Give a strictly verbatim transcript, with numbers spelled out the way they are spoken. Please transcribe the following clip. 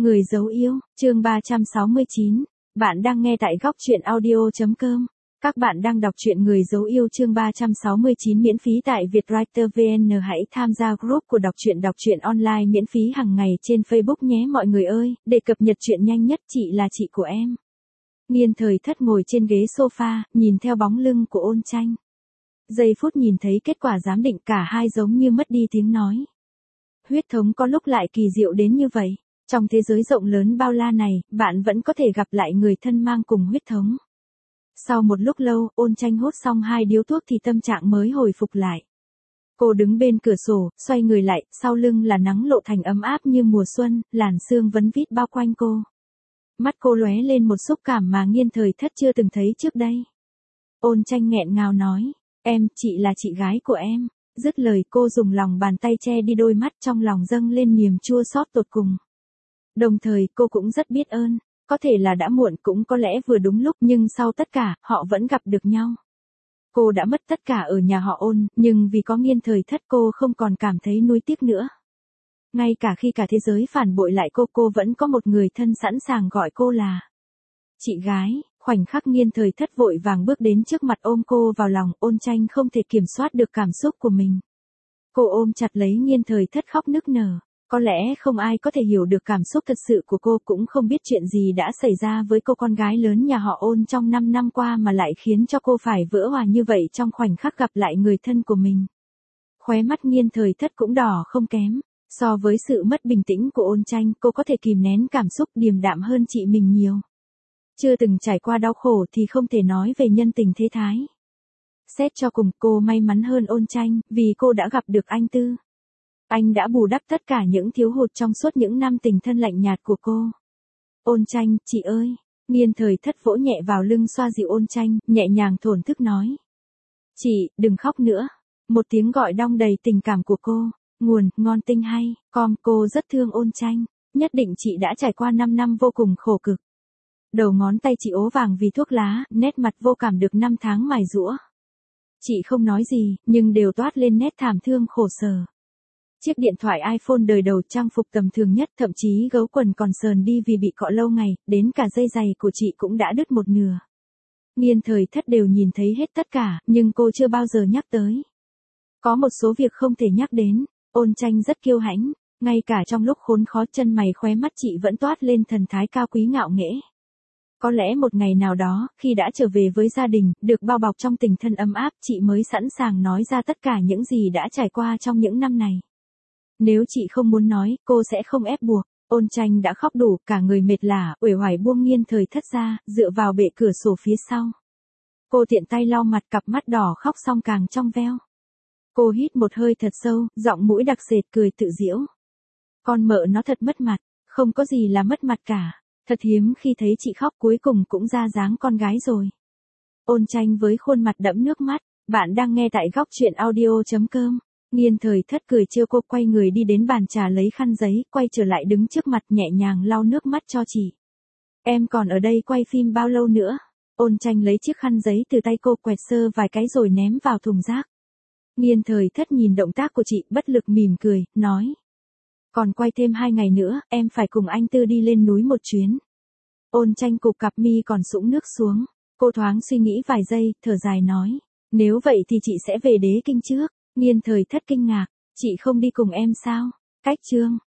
Người dấu yêu, chương ba trăm sáu mươi chín. Bạn đang nghe tại góc truyện audio.com. Các bạn đang đọc truyện Người dấu yêu chương ba trăm sáu mươi chín miễn phí tại Vietwriter vê en. Hãy tham gia group của đọc truyện đọc truyện online miễn phí hàng ngày trên Facebook nhé mọi người ơi, để cập nhật truyện nhanh nhất. Chị là chị của em. Nghiên Thời Thất ngồi trên ghế sofa, nhìn theo bóng lưng của Ôn Tranh. Giây phút nhìn thấy kết quả giám định cả hai giống như mất đi tiếng nói. Huyết thống có lúc lại kỳ diệu đến như vậy. Trong thế giới rộng lớn bao la này, bạn vẫn có thể gặp lại người thân mang cùng huyết thống. Sau một lúc lâu, Ôn Tranh hút xong hai điếu thuốc thì tâm trạng mới hồi phục lại. Cô đứng bên cửa sổ, xoay người lại, sau lưng là nắng lộ thành ấm áp như mùa xuân, làn sương vấn vít bao quanh cô. Mắt cô lóe lên một xúc cảm mà Nghiên Thời Thất chưa từng thấy trước đây. Ôn Tranh nghẹn ngào nói, em, chị là chị gái của em. Dứt lời cô dùng lòng bàn tay che đi đôi mắt, trong lòng dâng lên niềm chua xót tột cùng. Đồng thời cô cũng rất biết ơn, có thể là đã muộn cũng có lẽ vừa đúng lúc nhưng sau tất cả, họ vẫn gặp được nhau. Cô đã mất tất cả ở nhà họ Ôn, nhưng vì có Nghiên Thời Thất cô không còn cảm thấy nuối tiếc nữa. Ngay cả khi cả thế giới phản bội lại cô, cô vẫn có một người thân sẵn sàng gọi cô là chị gái. Khoảnh khắc Nghiên Thời Thất vội vàng bước đến trước mặt ôm cô vào lòng, Ôn Tranh không thể kiểm soát được cảm xúc của mình. Cô ôm chặt lấy Nghiên Thời Thất khóc nức nở. Có lẽ không ai có thể hiểu được cảm xúc thật sự của cô, cũng không biết chuyện gì đã xảy ra với cô con gái lớn nhà họ Ôn trong năm năm qua mà lại khiến cho cô phải vỡ òa như vậy trong khoảnh khắc gặp lại người thân của mình. Khóe mắt Nghiên Thời Thất cũng đỏ không kém. So với sự mất bình tĩnh của Ôn Tranh, cô có thể kìm nén cảm xúc điềm đạm hơn chị mình nhiều. Chưa từng trải qua đau khổ thì không thể nói về nhân tình thế thái. Xét cho cùng, cô may mắn hơn Ôn Tranh, vì cô đã gặp được anh Tư. Anh đã bù đắp tất cả những thiếu hụt trong suốt những năm tình thân lạnh nhạt của cô. Ôn Tranh, chị ơi. Nghiên Thời Thất vỗ nhẹ vào lưng xoa dịu Ôn Tranh, nhẹ nhàng thổn thức nói. Chị, đừng khóc nữa. Một tiếng gọi đong đầy tình cảm của cô. Nguồn, ngon tinh hay, com, cô rất thương Ôn Tranh. Nhất định chị đã trải qua năm năm vô cùng khổ cực. Đầu ngón tay chị ố vàng vì thuốc lá, nét mặt vô cảm được năm tháng mài giũa. Chị không nói gì, nhưng đều toát lên nét thảm thương khổ sở. Chiếc điện thoại iPhone đời đầu, trang phục tầm thường nhất, thậm chí gấu quần còn sờn đi vì bị cọ lâu ngày, đến cả dây giày của chị cũng đã đứt một nửa. Nghiên Thời Thất đều nhìn thấy hết tất cả, nhưng cô chưa bao giờ nhắc tới. Có một số việc không thể nhắc đến. Ôn Tranh rất kiêu hãnh, ngay cả trong lúc khốn khó, chân mày khóe mắt chị vẫn toát lên thần thái cao quý ngạo nghễ. Có lẽ một ngày nào đó, khi đã trở về với gia đình, được bao bọc trong tình thân ấm áp, chị mới sẵn sàng nói ra tất cả những gì đã trải qua trong những năm này. Nếu chị không muốn nói, cô sẽ không ép buộc. Ôn Tranh đã khóc đủ, cả người mệt lả, uể oải buông Nghiên Thời Thất ra, dựa vào bệ cửa sổ phía sau. Cô tiện tay lau mặt, cặp mắt đỏ khóc xong càng trong veo. Cô hít một hơi thật sâu, giọng mũi đặc sệt cười tự giễu. Con mợ nó thật mất mặt, không có gì là mất mặt cả. Thật hiếm khi thấy chị khóc, cuối cùng cũng ra dáng con gái rồi. Ôn Tranh với khuôn mặt đẫm nước mắt. Bạn đang nghe tại góc truyện audio.com. Nghiên Thời Thất cười trêu cô, quay người đi đến bàn trà lấy khăn giấy, quay trở lại đứng trước mặt nhẹ nhàng lau nước mắt cho chị. Em còn ở đây quay phim bao lâu nữa? Ôn Tranh lấy chiếc khăn giấy từ tay cô, quẹt sơ vài cái rồi ném vào thùng rác. Nghiên Thời Thất nhìn động tác của chị, bất lực mỉm cười, nói. Còn quay thêm hai ngày nữa, em phải cùng anh Tư đi lên núi một chuyến. Ôn Tranh cụp cặp mi còn sũng nước xuống. Cô thoáng suy nghĩ vài giây, thở dài nói. Nếu vậy thì chị sẽ về Đế Kinh trước. Nghiên Thời Thất kinh ngạc. Chị không đi cùng em sao? Cách chương.